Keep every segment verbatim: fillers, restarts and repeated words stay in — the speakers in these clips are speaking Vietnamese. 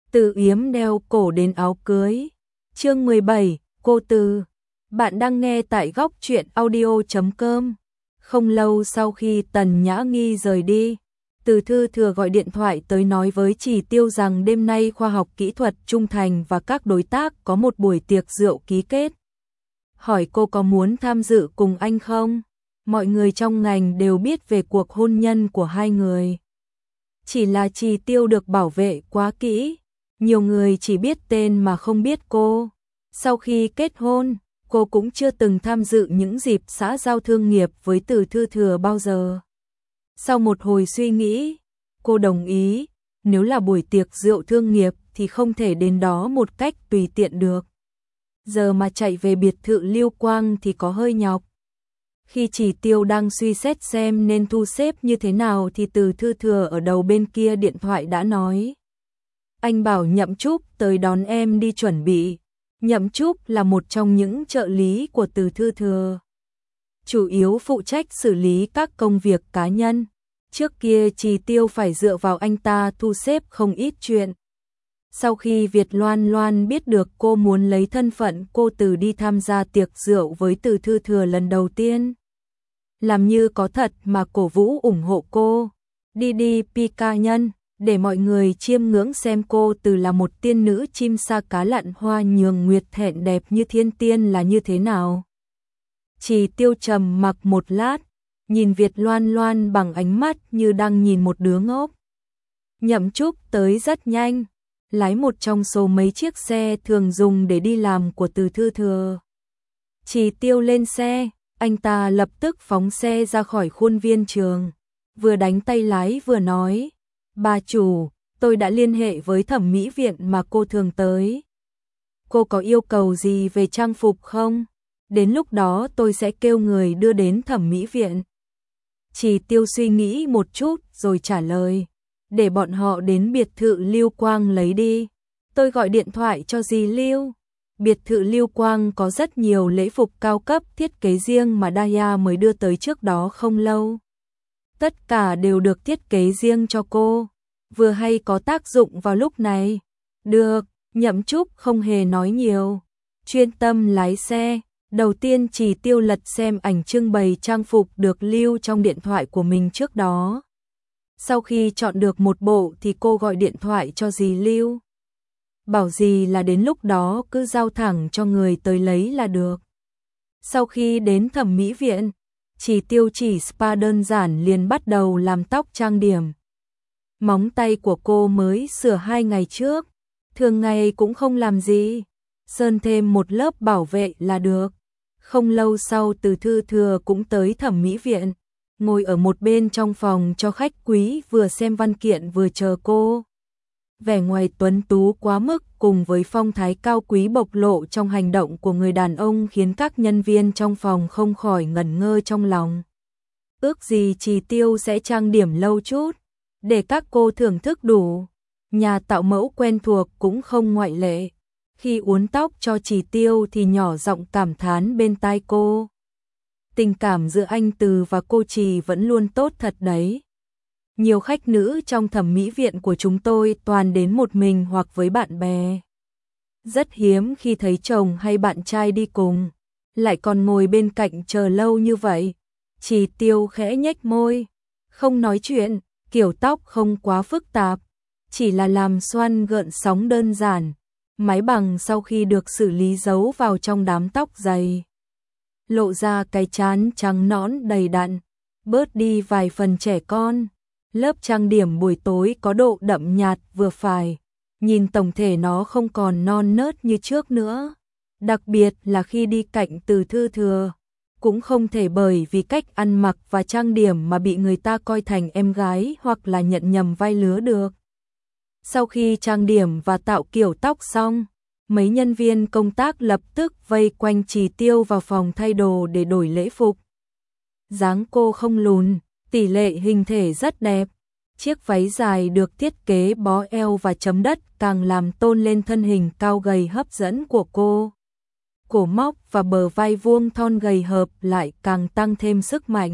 Từ yếm đeo cổ đến áo cưới. Chương mười bảy, cô Từ. Bạn đang nghe tại góc truyện audio chấm com. Không lâu sau khi Tần Nhã Nghi rời đi, Từ Thư Thừa gọi điện thoại tới nói với Chỉ Tiêu rằng đêm nay Khoa học Kỹ thuật Trung Thành và các đối tác có một buổi tiệc rượu ký kết. Hỏi cô có muốn tham dự cùng anh không? Mọi người trong ngành đều biết về cuộc hôn nhân của hai người. Chỉ là Chỉ Tiêu được bảo vệ quá kỹ, nhiều người chỉ biết tên mà không biết cô. Sau khi kết hôn, cô cũng chưa từng tham dự những dịp xã giao thương nghiệp với Từ Thư Thừa bao giờ. Sau một hồi suy nghĩ, cô đồng ý, nếu là buổi tiệc rượu thương nghiệp thì không thể đến đó một cách tùy tiện được. Giờ mà chạy về biệt thự Lưu Quang thì có hơi nhọc. Khi Chỉ Tiêu đang suy xét xem nên thu xếp như thế nào thì Từ Thư Thừa ở đầu bên kia điện thoại đã nói. Anh bảo Nhậm Trúc tới đón em đi chuẩn bị. Nhậm Trúc là một trong những trợ lý của Từ Thư Thừa, chủ yếu phụ trách xử lý các công việc cá nhân. Trước kia Chỉ Tiêu phải dựa vào anh ta thu xếp không ít chuyện. Sau khi Việt Loan Loan biết được cô muốn lấy thân phận cô Từ đi tham gia tiệc rượu với Từ Thư Thừa lần đầu tiên, làm như có thật mà cổ vũ ủng hộ cô. Đi đi pi ca nhân, để mọi người chiêm ngưỡng xem cô Từ là một tiên nữ chim sa cá lặn hoa nhường nguyệt thẹn đẹp như thiên tiên là như thế nào. Chỉ Tiêu trầm mặc một lát, nhìn Việt Loan Loan bằng ánh mắt như đang nhìn một đứa ngốc. Nhậm Trúc tới rất nhanh, lái một trong số mấy chiếc xe thường dùng để đi làm của Từ Thư Thừa. Chỉ Tiêu lên xe, anh ta lập tức phóng xe ra khỏi khuôn viên trường, vừa đánh tay lái vừa nói. Bà chủ, tôi đã liên hệ với thẩm mỹ viện mà cô thường tới. Cô có yêu cầu gì về trang phục không? Đến lúc đó tôi sẽ kêu người đưa đến thẩm mỹ viện. Chỉ Tiêu suy nghĩ một chút rồi trả lời. Để bọn họ đến biệt thự Lưu Quang lấy đi. Tôi gọi điện thoại cho dì Lưu. Biệt thự Lưu Quang có rất nhiều lễ phục cao cấp thiết kế riêng mà Daya mới đưa tới trước đó không lâu. Tất cả đều được thiết kế riêng cho cô, vừa hay có tác dụng vào lúc này. Được, Nhậm Trúc không hề nói nhiều, chuyên tâm lái xe. Đầu tiên Chỉ Tiêu lật xem ảnh trưng bày trang phục được lưu trong điện thoại của mình trước đó. Sau khi chọn được một bộ thì cô gọi điện thoại cho dì Lưu. Bảo dì là đến lúc đó cứ giao thẳng cho người tới lấy là được. Sau khi đến thẩm mỹ viện, Chỉ Tiêu chỉ spa đơn giản liền bắt đầu làm tóc trang điểm. Móng tay của cô mới sửa hai ngày trước, thường ngày cũng không làm gì, sơn thêm một lớp bảo vệ là được. Không lâu sau Từ Thư Thừa cũng tới thẩm mỹ viện, ngồi ở một bên trong phòng cho khách quý vừa xem văn kiện vừa chờ cô. Vẻ ngoài tuấn tú quá mức cùng với phong thái cao quý bộc lộ trong hành động của người đàn ông khiến các nhân viên trong phòng không khỏi ngẩn ngơ trong lòng. Ước gì Chỉ Tiêu sẽ trang điểm lâu chút, để các cô thưởng thức đủ. Nhà tạo mẫu quen thuộc cũng không ngoại lệ. Khi uốn tóc cho Chỉ Tiêu thì nhỏ giọng cảm thán bên tai cô. Tình cảm giữa anh Từ và cô Trì vẫn luôn tốt thật đấy. Nhiều khách nữ trong thẩm mỹ viện của chúng tôi toàn đến một mình hoặc với bạn bè. Rất hiếm khi thấy chồng hay bạn trai đi cùng, lại còn ngồi bên cạnh chờ lâu như vậy. Chỉ Tiêu khẽ nhếch môi, không nói chuyện, kiểu tóc không quá phức tạp, chỉ là làm xoăn gợn sóng đơn giản. Mái bằng sau khi được xử lý giấu vào trong đám tóc dày, lộ ra cái trán trắng nõn đầy đặn, bớt đi vài phần trẻ con. Lớp trang điểm buổi tối có độ đậm nhạt vừa phải, nhìn tổng thể nó không còn non nớt như trước nữa. Đặc biệt là khi đi cạnh Từ Thư Thừa, cũng không thể bởi vì cách ăn mặc và trang điểm mà bị người ta coi thành em gái hoặc là nhận nhầm vai lứa được. Sau khi trang điểm và tạo kiểu tóc xong, mấy nhân viên công tác lập tức vây quanh Chỉ Tiêu vào phòng thay đồ để đổi lễ phục. Dáng cô không lùn, tỷ lệ hình thể rất đẹp. Chiếc váy dài được thiết kế bó eo và chấm đất càng làm tôn lên thân hình cao gầy hấp dẫn của cô. Cổ móc và bờ vai vuông thon gầy hợp lại càng tăng thêm sức mạnh.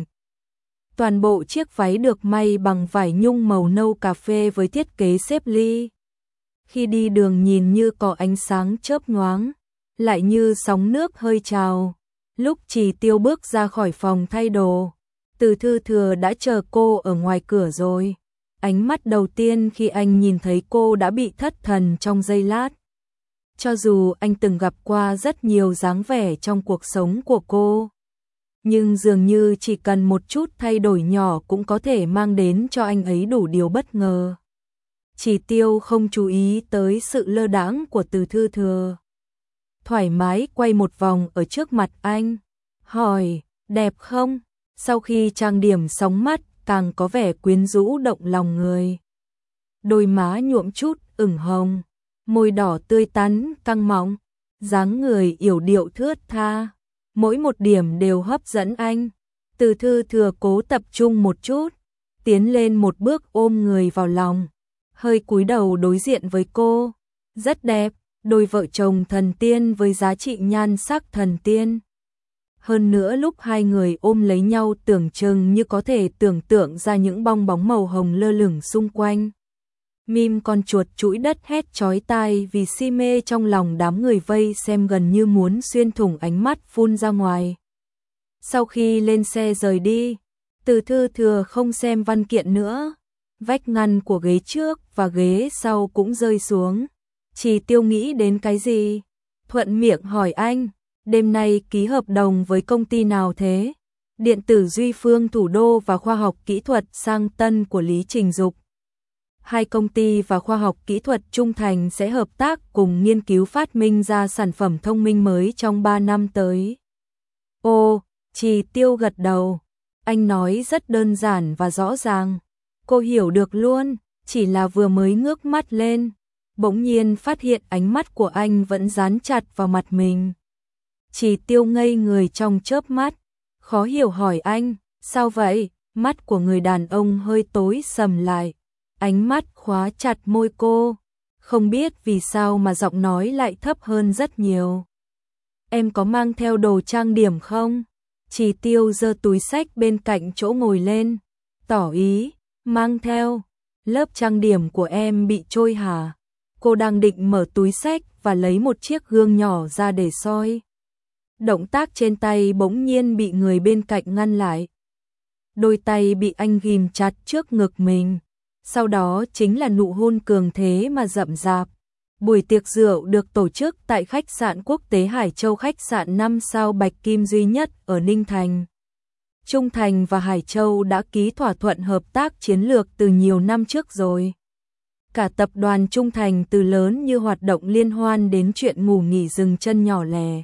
Toàn bộ chiếc váy được may bằng vải nhung màu nâu cà phê với thiết kế xếp ly. khi đi đường nhìn như có ánh sáng chớp nhoáng, lại như sóng nước hơi trào. Lúc Trì Tiêu bước ra khỏi phòng thay đồ, Từ Thư Thừa đã chờ cô ở ngoài cửa rồi. Ánh mắt đầu tiên khi anh nhìn thấy cô đã bị thất thần trong giây lát. Cho dù anh từng gặp qua rất nhiều dáng vẻ trong cuộc sống của cô, nhưng dường như chỉ cần một chút thay đổi nhỏ cũng có thể mang đến cho anh ấy đủ điều bất ngờ. Trì Tiêu không chú ý tới sự lơ đãng của Từ Thư Thừa. Thoải mái quay một vòng ở trước mặt anh, hỏi, đẹp không? Sau khi trang điểm sóng mắt, càng có vẻ quyến rũ động lòng người. Đôi má nhuộm chút ửng hồng, môi đỏ tươi tắn căng mọng, dáng người yểu điệu thướt tha, mỗi một điểm đều hấp dẫn anh. Từ Thư Thừa cố tập trung một chút, tiến lên một bước ôm người vào lòng, hơi cúi đầu đối diện với cô. Rất đẹp, đôi vợ chồng thần tiên với giá trị nhan sắc thần tiên. Hơn nữa lúc hai người ôm lấy nhau tưởng chừng như có thể tưởng tượng ra những bong bóng màu hồng lơ lửng xung quanh. Mim con chuột chũi đất hét chói tai vì si mê trong lòng đám người vây xem gần như muốn xuyên thủng ánh mắt phun ra ngoài. Sau khi lên xe rời đi, Từ Thư Thừa không xem văn kiện nữa. Vách ngăn của ghế trước và ghế sau cũng rơi xuống. Trì Tiêu nghĩ đến cái gì? Thuận miệng hỏi anh, đêm nay ký hợp đồng với công ty nào thế? Điện tử Duy Phương Thủ Đô và khoa học kỹ thuật Sang Tân của Lý Trình Dục. Hai công ty và khoa học kỹ thuật Trung Thành sẽ hợp tác cùng nghiên cứu phát minh ra sản phẩm thông minh mới trong ba năm tới. Ồ, Trì Tiêu gật đầu. Anh nói rất đơn giản và rõ ràng. Cô hiểu được luôn, chỉ là vừa mới ngước mắt lên, bỗng nhiên phát hiện ánh mắt của anh vẫn dán chặt vào mặt mình. Trì Tiêu ngây người trong chớp mắt, khó hiểu hỏi anh, sao vậy? Mắt của người đàn ông hơi tối sầm lại, ánh mắt khóa chặt môi cô, không biết vì sao mà giọng nói lại thấp hơn rất nhiều. Em có mang theo đồ trang điểm không? Trì Tiêu giơ túi xách bên cạnh chỗ ngồi lên, tỏ ý, mang theo. Lớp trang điểm của em bị trôi hả? Cô đang định mở túi xách và lấy một chiếc gương nhỏ ra để soi. Động tác trên tay bỗng nhiên bị người bên cạnh ngăn lại. Đôi tay bị anh ghim chặt trước ngực mình. Sau đó chính là nụ hôn cường thế mà rậm rạp. Buổi tiệc rượu được tổ chức tại khách sạn quốc tế Hải Châu, khách sạn năm sao Bạch Kim duy nhất ở Ninh Thành. Trung Thành và Hải Châu đã ký thỏa thuận hợp tác chiến lược từ nhiều năm trước rồi. Cả tập đoàn Trung Thành từ lớn như hoạt động liên hoan đến chuyện ngủ nghỉ dừng chân nhỏ lẻ,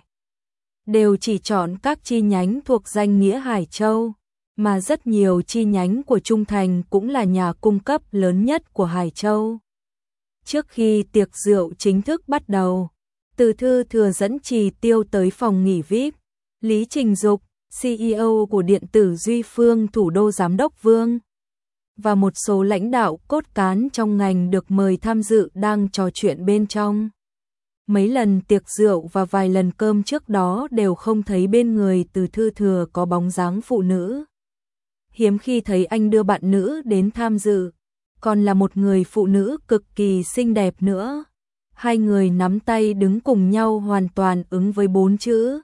đều chỉ chọn các chi nhánh thuộc danh nghĩa Hải Châu, mà rất nhiều chi nhánh của Trung Thành cũng là nhà cung cấp lớn nhất của Hải Châu. Trước khi tiệc rượu chính thức bắt đầu, Từ Thư Thừa dẫn Trì Tiêu tới phòng nghỉ vi ai pi. Lý Trình Dục, xê e ô của điện tử Duy Phương Thủ Đô, Giám đốc Vương và một số lãnh đạo cốt cán trong ngành được mời tham dự đang trò chuyện bên trong. Mấy lần tiệc rượu và vài lần cơm trước đó đều không thấy bên người Từ Thư Thừa có bóng dáng phụ nữ. Hiếm khi thấy anh đưa bạn nữ đến tham dự, còn là một người phụ nữ cực kỳ xinh đẹp nữa. Hai người nắm tay đứng cùng nhau hoàn toàn ứng với bốn chữ.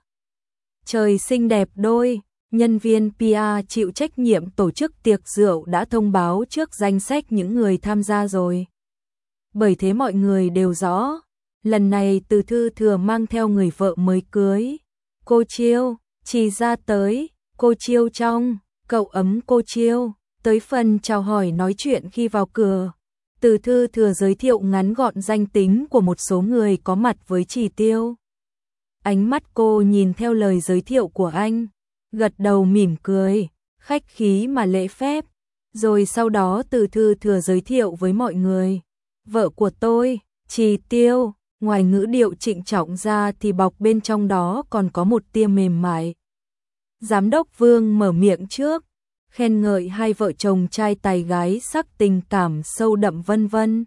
Trời xinh đẹp đôi. Nhân viên pê e chịu trách nhiệm tổ chức tiệc rượu đã thông báo trước danh sách những người tham gia rồi. Bởi thế mọi người đều rõ, lần này Từ Thư Thừa mang theo người vợ mới cưới. Cô Chiêu, Trì ra tới, cô Chiêu trong, cậu ấm cô Chiêu. Tới phần chào hỏi nói chuyện khi vào cửa, Từ Thư Thừa giới thiệu ngắn gọn danh tính của một số người có mặt với Trì Tiêu. Ánh mắt cô nhìn theo lời giới thiệu của anh, gật đầu mỉm cười, khách khí mà lễ phép. Rồi sau đó Từ Thư Thừa giới thiệu với mọi người, vợ của tôi, Trì Tiêu. Ngoài ngữ điệu trịnh trọng ra thì bọc bên trong đó còn có một tia mềm mại. Giám đốc Vương mở miệng trước, khen ngợi hai vợ chồng trai tài gái sắc tình cảm sâu đậm vân vân.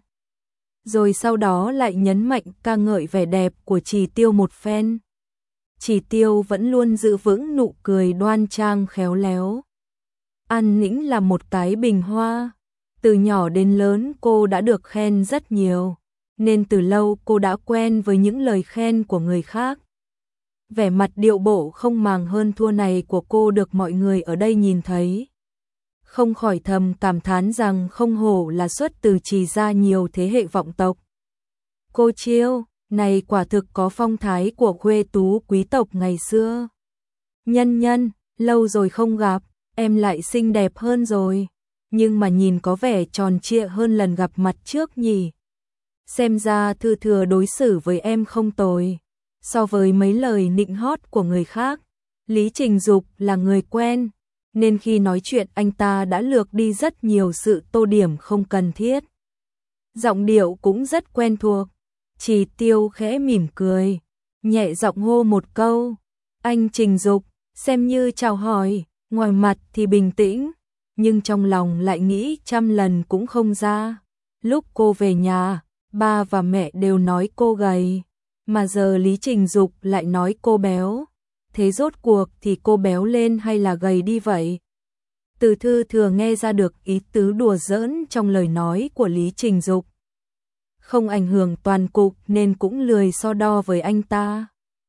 Rồi sau đó lại nhấn mạnh ca ngợi vẻ đẹp của Trì Tiêu một phen. Trì Tiêu vẫn luôn giữ vững nụ cười đoan trang khéo léo. An Nĩnh là một cái bình hoa. Từ nhỏ đến lớn cô đã được khen rất nhiều. nên từ lâu cô đã quen với những lời khen của người khác. Vẻ mặt điệu bộ không màng hơn thua này của cô được mọi người ở đây nhìn thấy. Không khỏi thầm cảm thán rằng không hổ là xuất từ Trì gia nhiều thế hệ vọng tộc. Cô Chiêu, này quả thực có phong thái của khuê tú quý tộc ngày xưa. Nhân nhân, lâu rồi không gặp, em lại xinh đẹp hơn rồi, nhưng mà nhìn có vẻ tròn trịa hơn lần gặp mặt trước nhỉ. Xem ra Thư Thừa đối xử với em không tồi. So với mấy lời nịnh hót của người khác, Lý Trình Dục là người quen, nên khi nói chuyện anh ta đã lược đi rất nhiều sự tô điểm không cần thiết. Giọng điệu cũng rất quen thuộc. Trì Tiêu khẽ mỉm cười, nhẹ giọng hô một câu, anh Trình Dục, xem như chào hỏi, ngoài mặt thì bình tĩnh, nhưng trong lòng lại nghĩ trăm lần cũng không ra. Lúc cô về nhà, ba và mẹ đều nói cô gầy, mà giờ Lý Trình Dục lại nói cô béo. Thế rốt cuộc thì cô béo lên hay là gầy đi vậy? Từ Thư Thừa nghe ra được ý tứ đùa giỡn trong lời nói của Lý Trình Dục. Không ảnh hưởng toàn cục nên cũng lười so đo với anh ta.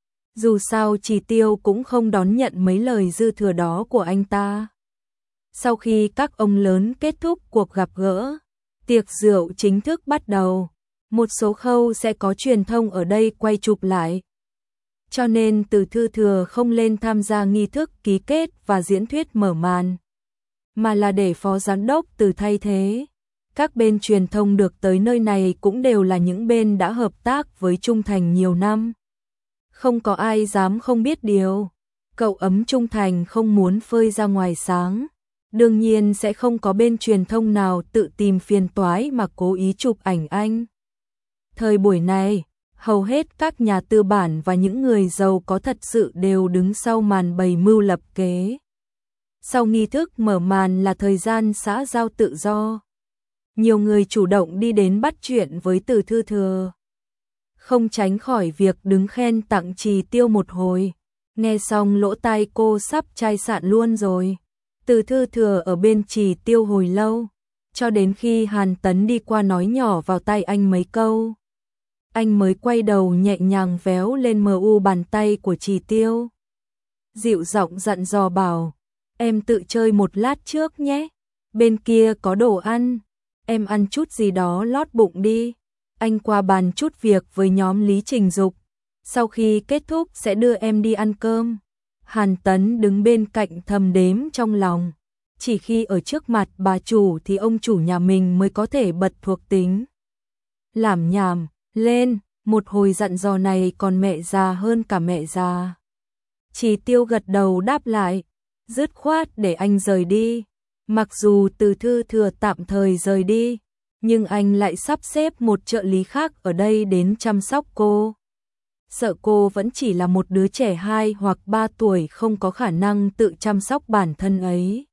Dù sao Trì Tiêu cũng không đón nhận mấy lời dư thừa đó của anh ta. Sau khi các ông lớn kết thúc cuộc gặp gỡ, tiệc rượu chính thức bắt đầu. Một số khâu sẽ có truyền thông ở đây quay chụp lại. Cho nên Từ Thư Thừa không lên tham gia nghi thức ký kết và diễn thuyết mở màn, mà là để phó giám đốc Từ thay thế. Các bên truyền thông được tới nơi này cũng đều là những bên đã hợp tác với Trung Thành nhiều năm. Không có ai dám không biết điều. Cậu ấm Trung Thành không muốn phơi ra ngoài sáng. Đương nhiên sẽ không có bên truyền thông nào tự tìm phiền toái mà cố ý chụp ảnh anh. Thời buổi này, hầu hết các nhà tư bản và những người giàu có thật sự đều đứng sau màn bày mưu lập kế. Sau nghi thức mở màn là thời gian xã giao tự do. Nhiều người chủ động đi đến bắt chuyện với Từ Thư Thừa. Không tránh khỏi việc đứng khen tặng Trì Tiêu một hồi. Nghe xong lỗ tai cô sắp chai sạn luôn rồi. Từ Thư Thừa ở bên Trì Tiêu hồi lâu, cho đến khi Hàn Tấn đi qua nói nhỏ vào tai anh mấy câu. Anh mới quay đầu nhẹ nhàng véo lên mờ u bàn tay của Trì Tiêu. Dịu giọng dặn dò bảo, em tự chơi một lát trước nhé, bên kia có đồ ăn, em ăn chút gì đó lót bụng đi. Anh qua bàn chút việc với nhóm Lý Trình Dục, sau khi kết thúc sẽ đưa em đi ăn cơm. Hàn Tấn đứng bên cạnh thầm đếm trong lòng, chỉ khi ở trước mặt bà chủ thì ông chủ nhà mình mới có thể bật thuộc tính. Làm nhảm lên, một hồi dặn dò này còn mẹ già hơn cả mẹ già. Trì Tiêu gật đầu đáp lại, dứt khoát để anh rời đi. Mặc dù Từ Thư Thừa tạm thời rời đi, nhưng anh lại sắp xếp một trợ lý khác ở đây đến chăm sóc cô. Sợ cô vẫn chỉ là một đứa trẻ hai hoặc ba tuổi không có khả năng tự chăm sóc bản thân ấy.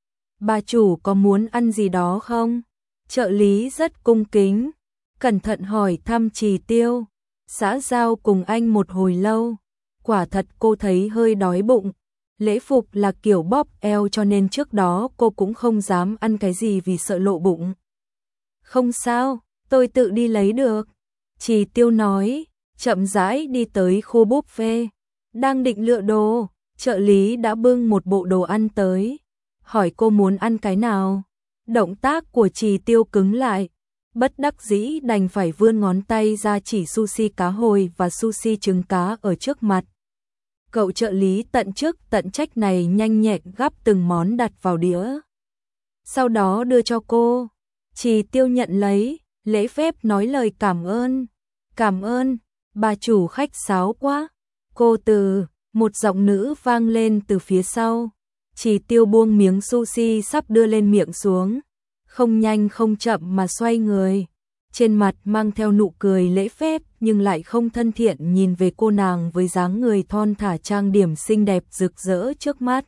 Bà chủ có muốn ăn gì đó không? Trợ lý rất cung kính, cẩn thận hỏi thăm Trì Tiêu. Xã giao cùng anh một hồi lâu, quả thật cô thấy hơi đói bụng. Lễ phục là kiểu bóp eo cho nên trước đó cô cũng không dám ăn cái gì vì sợ lộ bụng. Không sao, tôi tự đi lấy được. Trì Tiêu nói, chậm rãi đi tới khu buffet. Đang định lựa đồ, trợ lý đã bưng một bộ đồ ăn tới. Hỏi cô muốn ăn cái nào. Động tác của Trì Tiêu cứng lại. Bất đắc dĩ đành phải vươn ngón tay ra chỉ sushi cá hồi và sushi trứng cá ở trước mặt. Cậu trợ lý tận chức tận trách này nhanh nhẹn gắp từng món đặt vào đĩa. Sau đó đưa cho cô. Trì Tiêu nhận lấy, lễ phép nói lời cảm ơn. Cảm ơn, bà chủ khách sáo quá. Cô Từ, một giọng nữ vang lên từ phía sau. Trì Tiêu buông miếng sushi sắp đưa lên miệng xuống. Không nhanh không chậm mà xoay người. Trên mặt mang theo nụ cười lễ phép nhưng lại không thân thiện nhìn về cô nàng với dáng người thon thả trang điểm xinh đẹp rực rỡ trước mắt.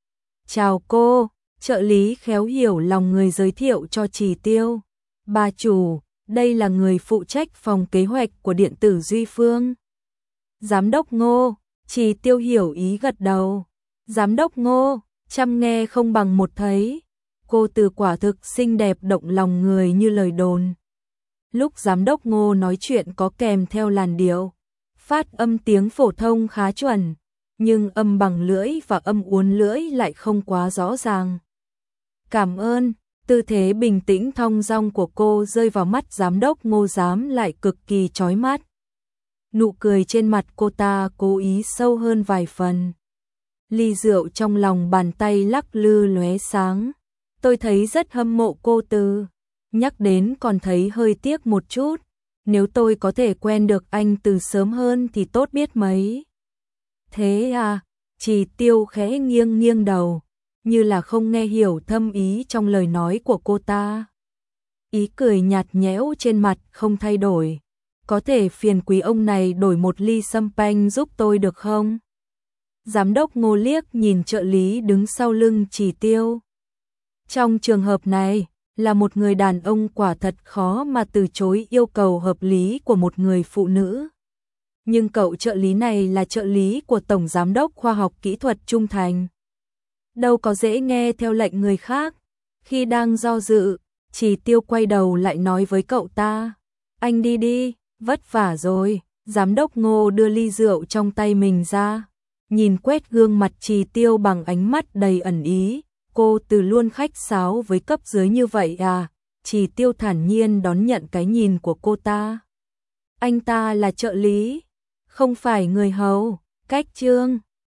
Chào cô, trợ lý khéo hiểu lòng người giới thiệu cho Trì Tiêu. Bà chủ, đây là người phụ trách phòng kế hoạch của điện tử Duy Phương. Giám đốc Ngô, Trì Tiêu hiểu ý gật đầu. Giám đốc Ngô, chăm nghe không bằng một thấy. Cô Từ quả thực xinh đẹp động lòng người như lời đồn. Lúc giám đốc Ngô nói chuyện có kèm theo làn điệu, phát âm tiếng phổ thông khá chuẩn, nhưng âm bằng lưỡi và âm uốn lưỡi lại không quá rõ ràng. Cảm ơn, tư thế bình tĩnh thong dong của cô rơi vào mắt giám đốc Ngô Giám lại cực kỳ chói mắt. Nụ cười trên mặt cô ta cố ý sâu hơn vài phần. Ly rượu trong lòng bàn tay lắc lư lóe sáng. Tôi thấy rất hâm mộ cô Từ. Nhắc đến còn thấy hơi tiếc một chút. Nếu tôi có thể quen được anh từ sớm hơn thì tốt biết mấy. Thế à, Chỉ Tiêu khẽ nghiêng nghiêng đầu, như là không nghe hiểu thâm ý trong lời nói của cô ta. Ý cười nhạt nhẽo trên mặt không thay đổi. Có thể phiền quý ông này đổi một ly champagne giúp tôi được không? Giám đốc Ngô liếc nhìn trợ lý đứng sau lưng Chỉ Tiêu. Trong trường hợp này, là một người đàn ông quả thật khó mà từ chối yêu cầu hợp lý của một người phụ nữ. Nhưng cậu trợ lý này là trợ lý của Tổng Giám đốc Khoa học Kỹ thuật Trung Thành. Đâu có dễ nghe theo lệnh người khác. Khi đang do dự, Chỉ Tiêu quay đầu lại nói với cậu ta. Anh đi đi, vất vả rồi. Giám đốc Ngô đưa ly rượu trong tay mình ra. Nhìn quét gương mặt Chỉ Tiêu bằng ánh mắt đầy ẩn ý. Cô Từ luôn khách sáo với cấp dưới như vậy à? Chỉ Tiêu thản nhiên đón nhận cái nhìn của cô ta. Anh ta là trợ lý, không phải người hầu. Cách chương